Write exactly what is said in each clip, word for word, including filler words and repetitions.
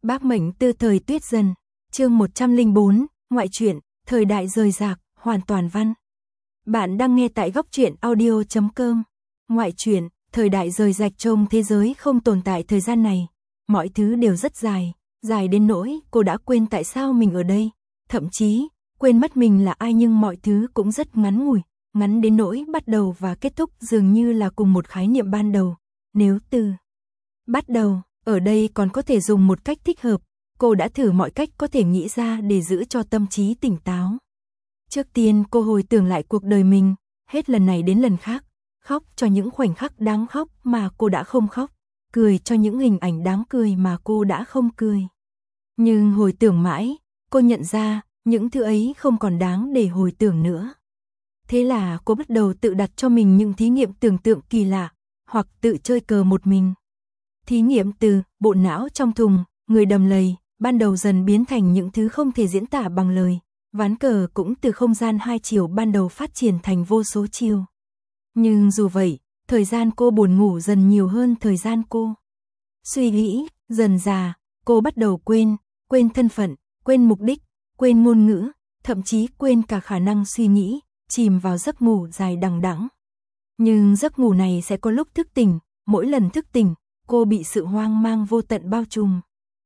Bác mệnh tư thời Tuyết Dần, chương một trăm lẻ bốn, ngoại truyện, thời đại rời rạc, hoàn toàn văn. Bạn đang nghe tại góc truyện audio chấm com. Ngoại truyện, thời đại rời rạc trong thế giới không tồn tại thời gian này. Mọi thứ đều rất dài, dài đến nỗi cô đã quên tại sao mình ở đây. Thậm chí, quên mất mình là ai, nhưng mọi thứ cũng rất ngắn ngủi. Ngắn đến nỗi bắt đầu và kết thúc dường như là cùng một khái niệm ban đầu. Nếu từ bắt đầu, ở đây còn có thể dùng một cách thích hợp, cô đã thử mọi cách có thể nghĩ ra để giữ cho tâm trí tỉnh táo. Trước tiên cô hồi tưởng lại cuộc đời mình, hết lần này đến lần khác, khóc cho những khoảnh khắc đáng khóc mà cô đã không khóc, cười cho những hình ảnh đáng cười mà cô đã không cười. Nhưng hồi tưởng mãi, cô nhận ra, những thứ ấy không còn đáng để hồi tưởng nữa. Thế là cô bắt đầu tự đặt cho mình những thí nghiệm tưởng tượng kỳ lạ, hoặc tự chơi cờ một mình. Thí nghiệm từ bộ não trong thùng, người đầm lầy, ban đầu dần biến thành những thứ không thể diễn tả bằng lời. Ván cờ cũng từ không gian hai chiều ban đầu phát triển thành vô số chiều. Nhưng dù vậy, thời gian cô buồn ngủ dần nhiều hơn thời gian cô suy nghĩ. Dần dà, cô bắt đầu quên, quên thân phận, quên mục đích, quên ngôn ngữ, thậm chí quên cả khả năng suy nghĩ, chìm vào giấc ngủ dài đằng đẵng. Nhưng giấc ngủ này sẽ có lúc thức tỉnh, mỗi lần thức tỉnh, cô bị sự hoang mang vô tận bao trùm.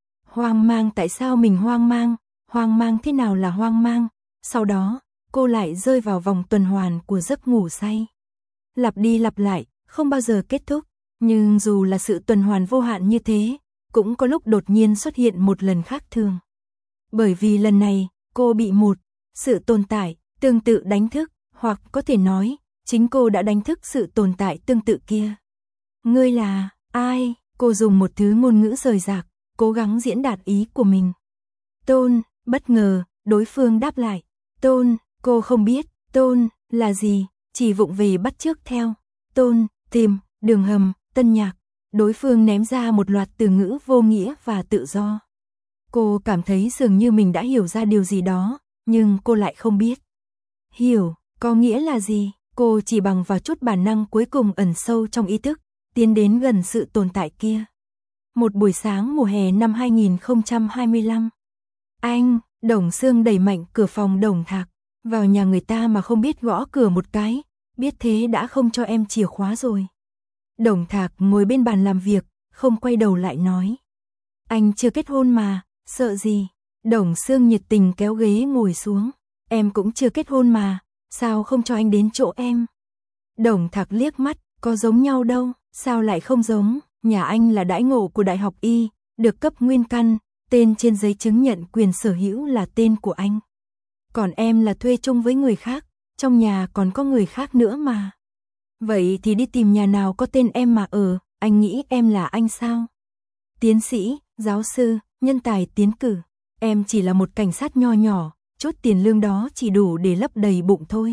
Hoang mang tại sao mình hoang mang, hoang mang thế nào là hoang mang, sau đó, cô lại rơi vào vòng tuần hoàn của giấc ngủ say. Lặp đi lặp lại, không bao giờ kết thúc, nhưng dù là sự tuần hoàn vô hạn như thế, cũng có lúc đột nhiên xuất hiện một lần khác thường. Bởi vì lần này, cô bị một sự tồn tại tương tự đánh thức, hoặc có thể nói, chính cô đã đánh thức sự tồn tại tương tự kia. Ngươi là ai? Cô dùng một thứ ngôn ngữ rời rạc, cố gắng diễn đạt ý của mình. Tôn, bất ngờ, đối phương đáp lại. Tôn, cô không biết, tôn, là gì, chỉ vụng về bắt chước theo. Tôn, tìm, đường hầm, tân nhạc. Đối phương ném ra một loạt từ ngữ vô nghĩa và tự do. Cô cảm thấy dường như mình đã hiểu ra điều gì đó, nhưng cô lại không biết. Hiểu, có nghĩa là gì? Cô chỉ bằng vào chút bản năng cuối cùng ẩn sâu trong ý thức, tiến đến gần sự tồn tại kia. Một buổi sáng mùa hè năm hai nghìn không trăm hai mươi lăm. Anh, Đồng Sương đẩy mạnh cửa phòng Đồng Thạc, vào nhà người ta mà không biết gõ cửa một cái, biết thế đã không cho em chìa khóa rồi. Đồng Thạc ngồi bên bàn làm việc, không quay đầu lại nói. Anh chưa kết hôn mà, sợ gì? Đồng Sương nhiệt tình kéo ghế ngồi xuống. Em cũng chưa kết hôn mà, sao không cho anh đến chỗ em? Đồng Thạc liếc mắt, có giống nhau đâu, sao lại không giống? Nhà anh là đãi ngộ của Đại học Y, được cấp nguyên căn, tên trên giấy chứng nhận quyền sở hữu là tên của anh. Còn em là thuê chung với người khác, trong nhà còn có người khác nữa mà. Vậy thì đi tìm nhà nào có tên em mà ở, anh nghĩ em là anh sao? Tiến sĩ, giáo sư, nhân tài tiến cử, em chỉ là một cảnh sát nho nhỏ, chút tiền lương đó chỉ đủ để lấp đầy bụng thôi.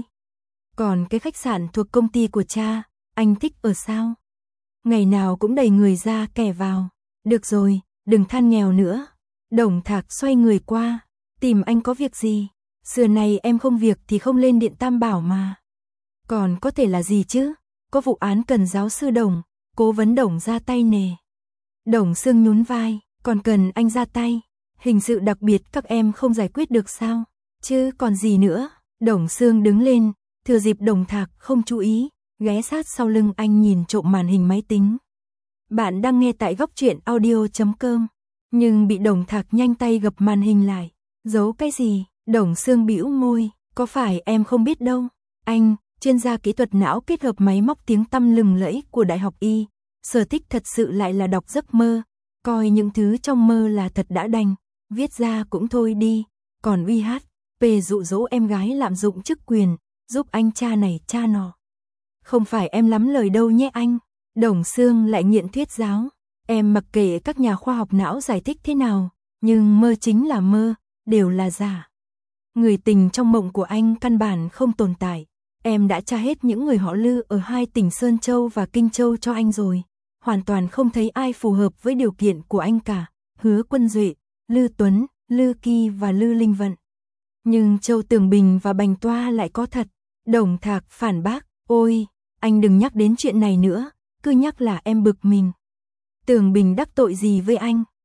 Còn cái khách sạn thuộc công ty của cha, anh thích ở sao? Ngày nào cũng đầy người ra kẻ vào. Được rồi, đừng than nghèo nữa. Đồng Thạc xoay người qua, tìm anh có việc gì? Xưa này em không việc thì không lên Điện Tam Bảo mà. Còn có thể là gì chứ? Có vụ án cần giáo sư Đồng, cố vấn Đồng ra tay nè. Đồng Sương nhún vai, còn cần anh ra tay. Hình sự đặc biệt các em không giải quyết được sao? Chứ còn gì nữa? Đồng Sương đứng lên, thừa dịp Đồng Thạc không chú ý, ghé sát sau lưng anh nhìn trộm màn hình máy tính. Bạn đang nghe tại góc truyện audio chấm com, nhưng bị Đồng Thạc nhanh tay gập màn hình lại. Giấu cái gì? Đồng Sương bĩu môi, có phải em không biết đâu. Anh, chuyên gia kỹ thuật não kết hợp máy móc tiếng tăm lừng lẫy của Đại học Y, sở thích thật sự lại là đọc giấc mơ, coi những thứ trong mơ là thật đã đành, viết ra cũng thôi đi, còn uy hát pê dụ dỗ em gái lạm dụng chức quyền, giúp anh cha này cha nọ. Không phải em lắm lời đâu nhé anh. Đồng Sương lại nghiện thuyết giáo. Em mặc kệ các nhà khoa học não giải thích thế nào, nhưng mơ chính là mơ, đều là giả. Người tình trong mộng của anh căn bản không tồn tại. Em đã tra hết những người họ Lư ở hai tỉnh Sơn Châu và Kinh Châu cho anh rồi. Hoàn toàn không thấy ai phù hợp với điều kiện của anh cả. Hứa Quân Duệ, Lư Tuấn, Lư Kỳ và Lư Linh Vận. Nhưng Châu Tường Bình và Bành Toa lại có thật. Đồng Thạc phản bác, ôi, anh đừng nhắc đến chuyện này nữa, cứ nhắc là em bực mình. Tường Bình đắc tội gì với anh?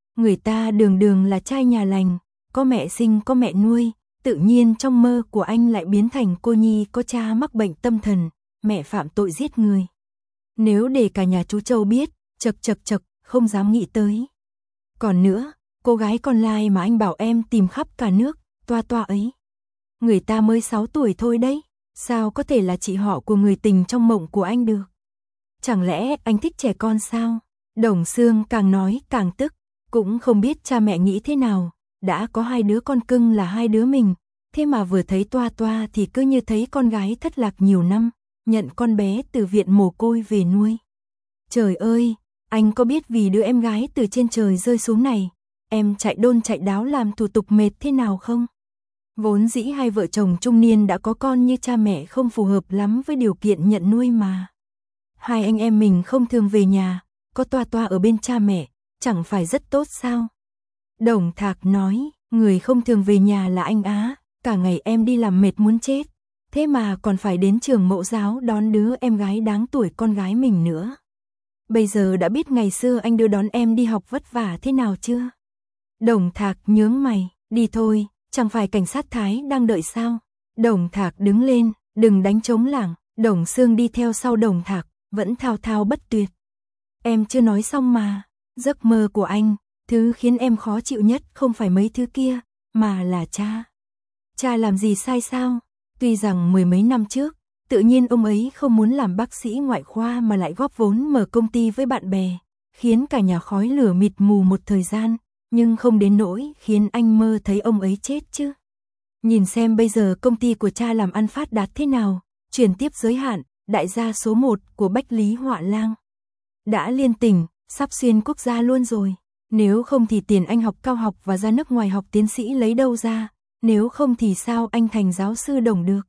Người ta đường đường là trai nhà lành, có mẹ sinh có mẹ nuôi, tự nhiên trong mơ của anh lại biến thành cô nhi có cha mắc bệnh tâm thần, mẹ phạm tội giết người. Nếu để cả nhà chú Châu biết, chật chật chật, không dám nghĩ tới. Còn nữa, cô gái con lai mà anh bảo em tìm khắp cả nước, Toa Toa ấy. Người ta mới sáu tuổi thôi đấy, sao có thể là chị họ của người tình trong mộng của anh được? Chẳng lẽ anh thích trẻ con sao? Đồng Xương càng nói càng tức, cũng không biết cha mẹ nghĩ thế nào, đã có hai đứa con cưng là hai đứa mình, thế mà vừa thấy Toa Toa thì cứ như thấy con gái thất lạc nhiều năm, nhận con bé từ viện mồ côi về nuôi. Trời ơi, anh có biết vì đứa em gái từ trên trời rơi xuống này, em chạy đôn chạy đáo làm thủ tục mệt thế nào không? Vốn dĩ hai vợ chồng trung niên đã có con như cha mẹ không phù hợp lắm với điều kiện nhận nuôi mà. Hai anh em mình không thường về nhà, có Toa Toa ở bên cha mẹ, chẳng phải rất tốt sao? Đồng Thạc nói, người không thường về nhà là anh Á, cả ngày em đi làm mệt muốn chết, thế mà còn phải đến trường mẫu giáo đón đứa em gái đáng tuổi con gái mình nữa. Bây giờ đã biết ngày xưa anh đưa đón em đi học vất vả thế nào chưa? Đồng Thạc nhướng mày, đi thôi, chẳng phải cảnh sát Thái đang đợi sao? Đồng Thạc đứng lên, đừng đánh trống lảng, Đồng Xương đi theo sau Đồng Thạc, vẫn thao thao bất tuyệt. Em chưa nói xong mà, giấc mơ của anh, thứ khiến em khó chịu nhất không phải mấy thứ kia, mà là cha. Cha làm gì sai sao? Tuy rằng mười mấy năm trước, tự nhiên ông ấy không muốn làm bác sĩ ngoại khoa mà lại góp vốn mở công ty với bạn bè, khiến cả nhà khói lửa mịt mù một thời gian, nhưng không đến nỗi khiến anh mơ thấy ông ấy chết chứ. Nhìn xem bây giờ công ty của cha làm ăn phát đạt thế nào, chuyển tiếp giới hạn, đại gia số một của Bách Lý Họa Lang. Đã liên tỉnh, sắp xuyên quốc gia luôn rồi. Nếu không thì tiền anh học cao học và ra nước ngoài học tiến sĩ lấy đâu ra, nếu không thì sao anh thành giáo sư Đồng được.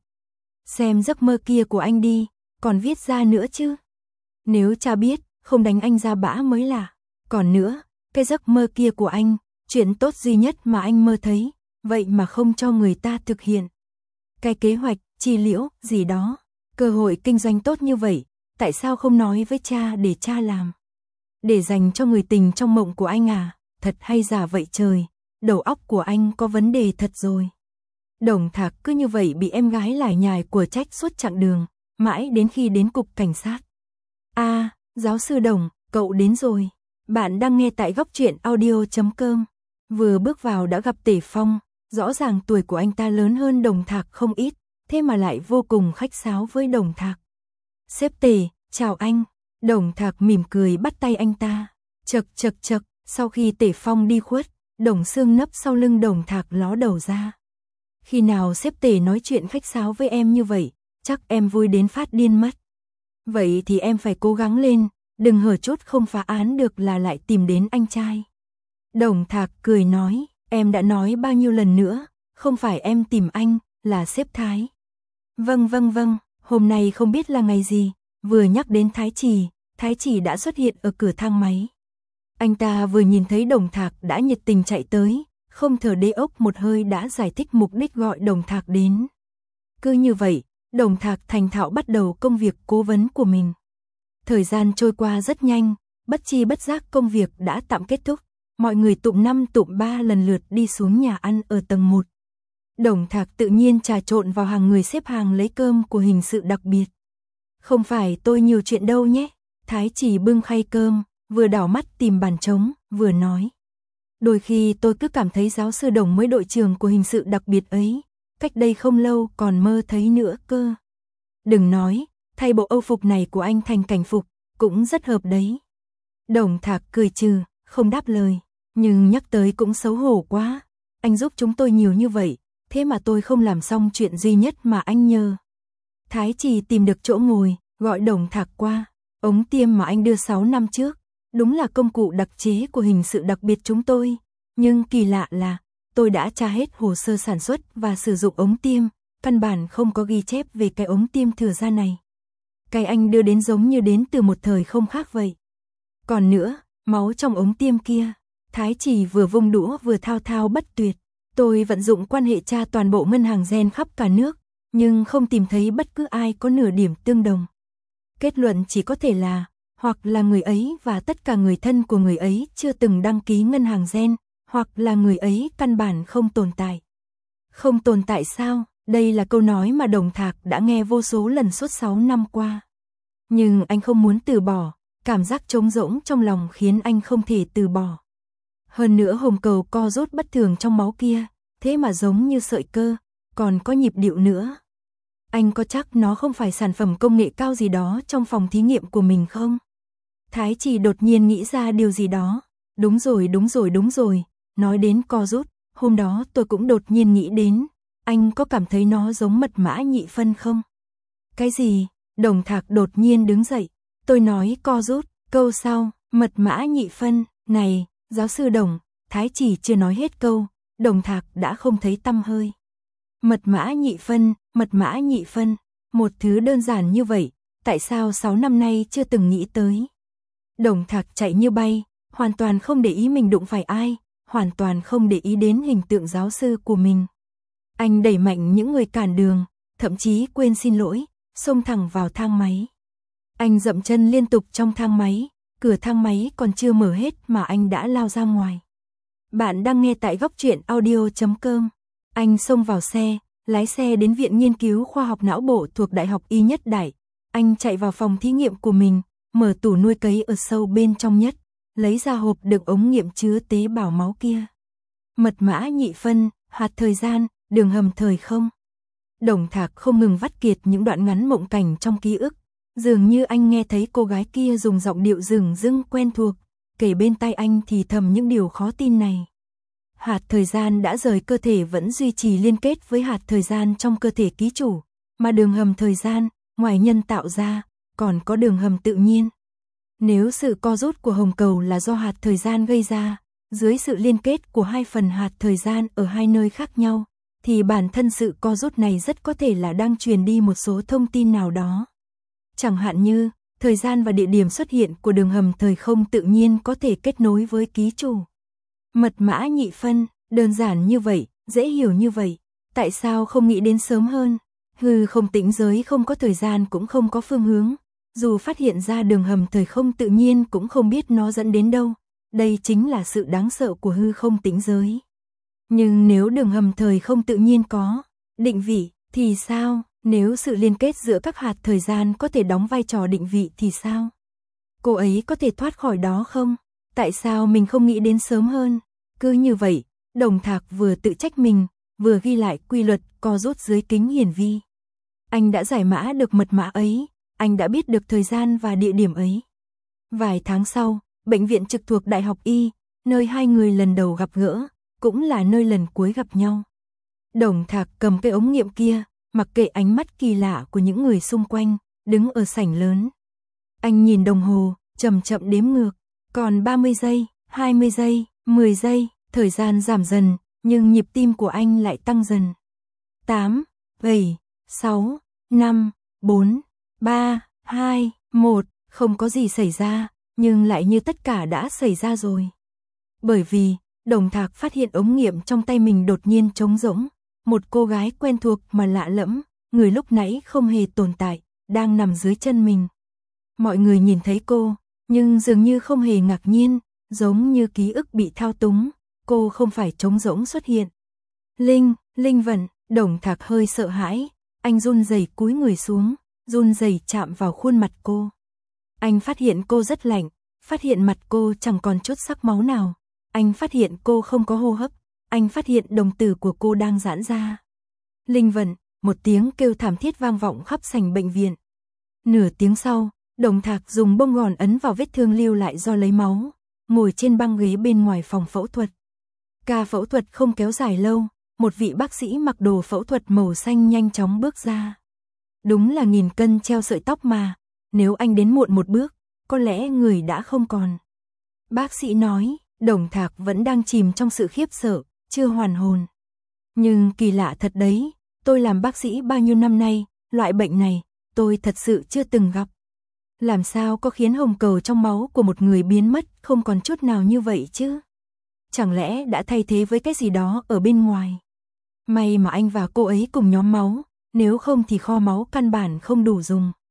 Xem giấc mơ kia của anh đi, còn viết ra nữa chứ. Nếu cha biết, không đánh anh ra bã mới lạ. Còn nữa, cái giấc mơ kia của anh, chuyện tốt duy nhất mà anh mơ thấy, vậy mà không cho người ta thực hiện. Cái kế hoạch, chi liễu, gì đó, cơ hội kinh doanh tốt như vậy, tại sao không nói với cha để cha làm? Để dành cho người tình trong mộng của anh à, thật hay giả vậy trời, đầu óc của anh có vấn đề thật rồi. Đồng Thạc cứ như vậy bị em gái lải nhải của trách suốt chặng đường, mãi đến khi đến cục cảnh sát. A, à, giáo sư Đồng, cậu đến rồi. Bạn đang nghe tại góc truyện audio chấm com. Vừa bước vào đã gặp Tề Phong, rõ ràng tuổi của anh ta lớn hơn Đồng Thạc không ít, thế mà lại vô cùng khách sáo với Đồng Thạc. Sếp Tề, chào anh. Đồng Thạc mỉm cười bắt tay anh ta. Chật chật chật, sau khi Tề Phong đi khuất, Đồng Xương nấp sau lưng Đồng Thạc ló đầu ra. Khi nào sếp Tề nói chuyện khách sáo với em như vậy, chắc em vui đến phát điên mất. Vậy thì em phải cố gắng lên, đừng hở chút không phá án được là lại tìm đến anh trai. Đồng Thạc cười nói, em đã nói bao nhiêu lần nữa, không phải em tìm anh, là sếp Thái. Vâng vâng vâng, hôm nay không biết là ngày gì, vừa nhắc đến Thái Trì, Thái Trì đã xuất hiện ở cửa thang máy. Anh ta vừa nhìn thấy Đồng Thạc đã nhiệt tình chạy tới, không thở đê ốc một hơi đã giải thích mục đích gọi Đồng Thạc đến. Cứ như vậy, Đồng Thạc thành thạo bắt đầu công việc cố vấn của mình. Thời gian trôi qua rất nhanh, bất chi bất giác công việc đã tạm kết thúc, mọi người tụm năm tụm ba lần lượt đi xuống nhà ăn ở tầng một. Đồng Thạc tự nhiên trà trộn vào hàng người xếp hàng lấy cơm của hình sự đặc biệt. Không phải tôi nhiều chuyện đâu nhé, Thái Trì bưng khay cơm, vừa đảo mắt tìm bàn trống, vừa nói. Đôi khi tôi cứ cảm thấy giáo sư Đồng mới đội trưởng của hình sự đặc biệt ấy, cách đây không lâu còn mơ thấy nữa cơ. Đừng nói, thay bộ âu phục này của anh thành cảnh phục, cũng rất hợp đấy. Đồng Thạc cười trừ, không đáp lời, nhưng nhắc tới cũng xấu hổ quá. Anh giúp chúng tôi nhiều như vậy, thế mà tôi không làm xong chuyện duy nhất mà anh nhờ. Thái Trì tìm được chỗ ngồi, gọi Đồng Thạc qua. Ống tiêm mà anh đưa sáu năm trước, đúng là công cụ đặc chế của hình sự đặc biệt chúng tôi. Nhưng kỳ lạ là, tôi đã tra hết hồ sơ sản xuất và sử dụng ống tiêm, căn bản không có ghi chép về cái ống tiêm thừa ra này. Cái anh đưa đến giống như đến từ một thời không khác vậy. Còn nữa, máu trong ống tiêm kia, Thái Trì vừa vung đũa vừa thao thao bất tuyệt. Tôi vận dụng quan hệ tra toàn bộ ngân hàng gen khắp cả nước, nhưng không tìm thấy bất cứ ai có nửa điểm tương đồng. Kết luận chỉ có thể là, hoặc là người ấy và tất cả người thân của người ấy chưa từng đăng ký ngân hàng gen, hoặc là người ấy căn bản không tồn tại. Không tồn tại sao? Đây là câu nói mà Đồng Thạc đã nghe vô số lần suốt sáu năm qua. Nhưng anh không muốn từ bỏ, cảm giác trống rỗng trong lòng khiến anh không thể từ bỏ. Hơn nữa hồng cầu co rút bất thường trong máu kia, thế mà giống như sợi cơ, còn có nhịp điệu nữa. Anh có chắc nó không phải sản phẩm công nghệ cao gì đó trong phòng thí nghiệm của mình không? Thái Trì đột nhiên nghĩ ra điều gì đó. Đúng rồi, đúng rồi, đúng rồi. Nói đến co rút, hôm đó tôi cũng đột nhiên nghĩ đến. Anh có cảm thấy nó giống mật mã nhị phân không? Cái gì? Đồng Thạc đột nhiên đứng dậy. Tôi nói co rút, câu sau, mật mã nhị phân. Này, giáo sư Đồng, Thái Trì chưa nói hết câu, Đồng Thạc đã không thấy tăm hơi. Mật mã nhị phân, mật mã nhị phân, một thứ đơn giản như vậy, tại sao sáu năm nay chưa từng nghĩ tới? Đồng Thạc chạy như bay, hoàn toàn không để ý mình đụng phải ai, hoàn toàn không để ý đến hình tượng giáo sư của mình. Anh đẩy mạnh những người cản đường, thậm chí quên xin lỗi, xông thẳng vào thang máy. Anh dậm chân liên tục trong thang máy, cửa thang máy còn chưa mở hết mà anh đã lao ra ngoài. Bạn đang nghe tại góc truyện audio chấm com. Anh xông vào xe, lái xe đến Viện Nghiên cứu Khoa học Não bộ thuộc Đại học Y Nhất Đại. Anh chạy vào phòng thí nghiệm của mình, mở tủ nuôi cấy ở sâu bên trong nhất, lấy ra hộp đựng ống nghiệm chứa tế bào máu kia. Mật mã nhị phân, hạt thời gian, đường hầm thời không. Đồng Thạc không ngừng vắt kiệt những đoạn ngắn mộng cảnh trong ký ức. Dường như anh nghe thấy cô gái kia dùng giọng điệu rừng rưng quen thuộc, kể bên tai anh thì thầm những điều khó tin này. Hạt thời gian đã rời cơ thể vẫn duy trì liên kết với hạt thời gian trong cơ thể ký chủ, mà đường hầm thời gian, ngoài nhân tạo ra, còn có đường hầm tự nhiên. Nếu sự co rút của hồng cầu là do hạt thời gian gây ra, dưới sự liên kết của hai phần hạt thời gian ở hai nơi khác nhau, thì bản thân sự co rút này rất có thể là đang truyền đi một số thông tin nào đó. Chẳng hạn như, thời gian và địa điểm xuất hiện của đường hầm thời không tự nhiên có thể kết nối với ký chủ. Mật mã nhị phân, đơn giản như vậy, dễ hiểu như vậy, tại sao không nghĩ đến sớm hơn? Hư không tĩnh giới không có thời gian cũng không có phương hướng, dù phát hiện ra đường hầm thời không tự nhiên cũng không biết nó dẫn đến đâu, đây chính là sự đáng sợ của hư không tĩnh giới. Nhưng nếu đường hầm thời không tự nhiên có định vị, thì sao? Nếu sự liên kết giữa các hạt thời gian có thể đóng vai trò định vị thì sao? Cô ấy có thể thoát khỏi đó không? Tại sao mình không nghĩ đến sớm hơn? Cứ như vậy, Đồng Thạc vừa tự trách mình, vừa ghi lại quy luật co rút dưới kính hiển vi. Anh đã giải mã được mật mã ấy, anh đã biết được thời gian và địa điểm ấy. Vài tháng sau, bệnh viện trực thuộc Đại học Y, nơi hai người lần đầu gặp gỡ, cũng là nơi lần cuối gặp nhau. Đồng Thạc cầm cái ống nghiệm kia, mặc kệ ánh mắt kỳ lạ của những người xung quanh, đứng ở sảnh lớn. Anh nhìn đồng hồ, chậm chậm đếm ngược, còn ba mươi giây, hai mươi giây, mười giây, thời gian giảm dần, nhưng nhịp tim của anh lại tăng dần. tám, bảy, sáu, năm, bốn, ba, hai, một, không có gì xảy ra, nhưng lại như tất cả đã xảy ra rồi. Bởi vì, Đồng Thạc phát hiện ống nghiệm trong tay mình đột nhiên trống rỗng. Một cô gái quen thuộc mà lạ lẫm, người lúc nãy không hề tồn tại, đang nằm dưới chân mình. Mọi người nhìn thấy cô, nhưng dường như không hề ngạc nhiên, giống như ký ức bị thao túng, cô không phải trống rỗng xuất hiện. Linh, Linh Vận, Đồng Thạc hơi sợ hãi, anh run rẩy cúi người xuống, run rẩy chạm vào khuôn mặt cô. Anh phát hiện cô rất lạnh, phát hiện mặt cô chẳng còn chút sắc máu nào, anh phát hiện cô không có hô hấp. Anh phát hiện đồng tử của cô đang giãn ra. Linh Vận, một tiếng kêu thảm thiết vang vọng khắp sảnh bệnh viện. Nửa tiếng sau, Đồng Thạc dùng bông gòn ấn vào vết thương lưu lại do lấy máu, ngồi trên băng ghế bên ngoài phòng phẫu thuật. Ca phẫu thuật không kéo dài lâu, một vị bác sĩ mặc đồ phẫu thuật màu xanh nhanh chóng bước ra. Đúng là nghìn cân treo sợi tóc mà, nếu anh đến muộn một bước, có lẽ người đã không còn. Bác sĩ nói, Đồng Thạc vẫn đang chìm trong sự khiếp sợ, chưa hoàn hồn. Nhưng kỳ lạ thật đấy, tôi làm bác sĩ bao nhiêu năm nay, loại bệnh này, tôi thật sự chưa từng gặp. Làm sao có khiến hồng cầu trong máu của một người biến mất không còn chút nào như vậy chứ? Chẳng lẽ đã thay thế với cái gì đó ở bên ngoài? May mà anh và cô ấy cùng nhóm máu, nếu không thì kho máu căn bản không đủ dùng.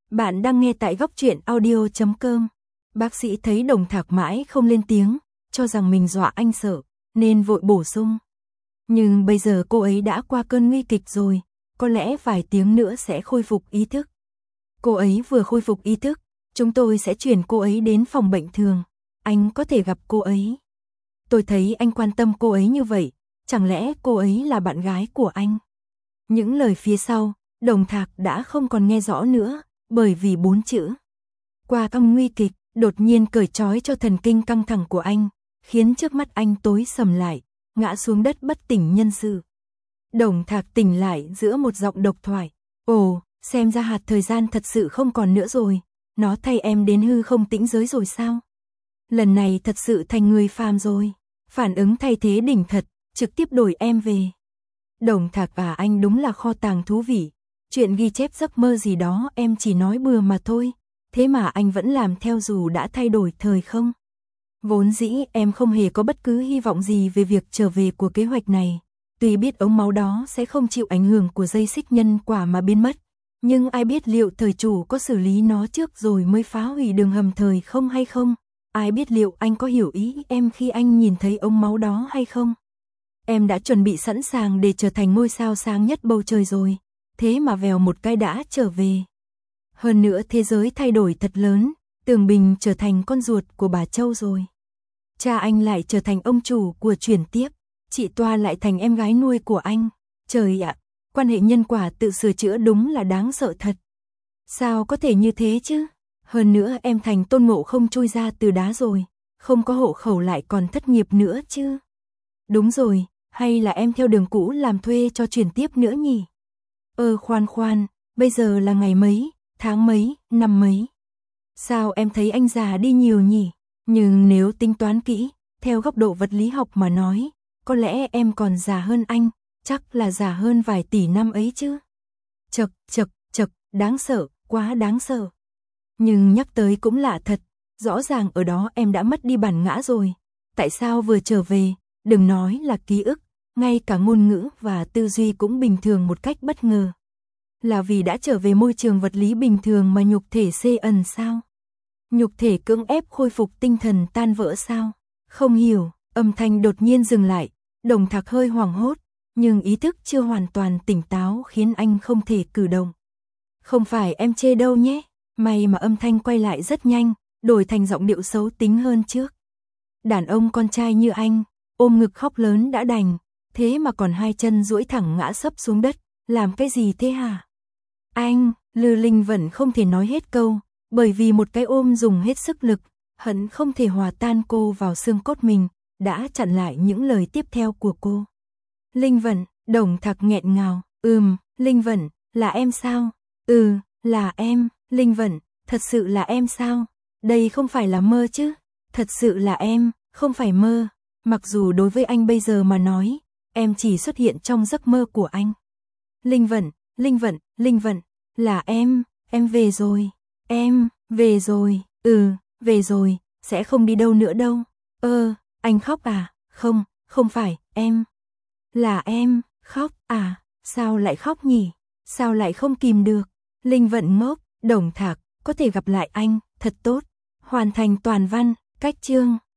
Bạn đang nghe tại góc truyện audio chấm com. Bác sĩ thấy Đồng Thạc mãi không lên tiếng, cho rằng mình dọa anh sợ, nên vội bổ sung. Nhưng bây giờ cô ấy đã qua cơn nguy kịch rồi, có lẽ vài tiếng nữa sẽ khôi phục ý thức. Cô ấy vừa khôi phục ý thức, chúng tôi sẽ chuyển cô ấy đến phòng bệnh thường. Anh có thể gặp cô ấy. Tôi thấy anh quan tâm cô ấy như vậy, chẳng lẽ cô ấy là bạn gái của anh? Những lời phía sau, Đồng Thạc đã không còn nghe rõ nữa, bởi vì bốn chữ. Qua cơn nguy kịch, đột nhiên cởi trói cho thần kinh căng thẳng của anh, khiến trước mắt anh tối sầm lại, ngã xuống đất bất tỉnh nhân sự. Đồng Thạc tỉnh lại giữa một giọng độc thoại. Ồ, xem ra hạt thời gian thật sự không còn nữa rồi, nó thay em đến hư không tĩnh giới rồi sao? Lần này thật sự thành người phàm rồi, phản ứng thay thế đỉnh thật, trực tiếp đổi em về. Đồng Thạc và anh đúng là kho tàng thú vị, chuyện ghi chép giấc mơ gì đó em chỉ nói bừa mà thôi, thế mà anh vẫn làm theo dù đã thay đổi thời không. Vốn dĩ em không hề có bất cứ hy vọng gì về việc trở về của kế hoạch này, tuy biết ống máu đó sẽ không chịu ảnh hưởng của dây xích nhân quả mà biến mất, nhưng ai biết liệu thời chủ có xử lý nó trước rồi mới phá hủy đường hầm thời không hay không, ai biết liệu anh có hiểu ý em khi anh nhìn thấy ống máu đó hay không. Em đã chuẩn bị sẵn sàng để trở thành ngôi sao sáng nhất bầu trời rồi, thế mà vèo một cái đã trở về. Hơn nữa thế giới thay đổi thật lớn, Tường Bình trở thành con ruột của bà Châu rồi. Cha anh lại trở thành ông chủ của chuyển tiếp, chị Toa lại thành em gái nuôi của anh. Trời ạ, quan hệ nhân quả tự sửa chữa đúng là đáng sợ thật. Sao có thể như thế chứ? Hơn nữa em thành Tôn Ngộ Không chui ra từ đá rồi, không có hộ khẩu lại còn thất nghiệp nữa chứ. Đúng rồi, hay là em theo đường cũ làm thuê cho chuyển tiếp nữa nhỉ? Ơ khoan khoan, bây giờ là ngày mấy, tháng mấy, năm mấy? Sao em thấy anh già đi nhiều nhỉ? Nhưng nếu tính toán kỹ, theo góc độ vật lý học mà nói, có lẽ em còn già hơn anh, chắc là già hơn vài tỷ năm ấy chứ. Chật, chật, chật, đáng sợ, quá đáng sợ. Nhưng nhắc tới cũng lạ thật, rõ ràng ở đó em đã mất đi bản ngã rồi. Tại sao vừa trở về, đừng nói là ký ức, ngay cả ngôn ngữ và tư duy cũng bình thường một cách bất ngờ. Là vì đã trở về môi trường vật lý bình thường mà nhục thể xê ẩn sao? Nhục thể cưỡng ép khôi phục tinh thần tan vỡ sao? Không hiểu, âm thanh đột nhiên dừng lại, Đồng Thạc hơi hoảng hốt, nhưng ý thức chưa hoàn toàn tỉnh táo khiến anh không thể cử động. Không phải em chê đâu nhé, may mà âm thanh quay lại rất nhanh, đổi thành giọng điệu xấu tính hơn trước. Đàn ông con trai như anh, ôm ngực khóc lớn đã đành, thế mà còn hai chân duỗi thẳng ngã sấp xuống đất, làm cái gì thế hả? Anh, Lư Linh vẫn không thể nói hết câu, bởi vì một cái ôm dùng hết sức lực, hận không thể hòa tan cô vào xương cốt mình, đã chặn lại những lời tiếp theo của cô. Linh Vận, Đồng Thạc nghẹn ngào, ừm, Linh Vận, là em sao? Ừ, là em, Linh Vận, thật sự là em sao? Đây không phải là mơ chứ? Thật sự là em, không phải mơ, mặc dù đối với anh bây giờ mà nói, em chỉ xuất hiện trong giấc mơ của anh. Linh Vận, Linh Vận, Linh Vận, là em, em về rồi, em, về rồi, ừ, về rồi, sẽ không đi đâu nữa đâu. Ơ, anh khóc à? Không, không phải, em. Là em, khóc à? Sao lại khóc nhỉ? Sao lại không kìm được? Linh Vận ngốc, Đồng Thạc, có thể gặp lại anh, thật tốt. Hoàn thành toàn văn, cách chương.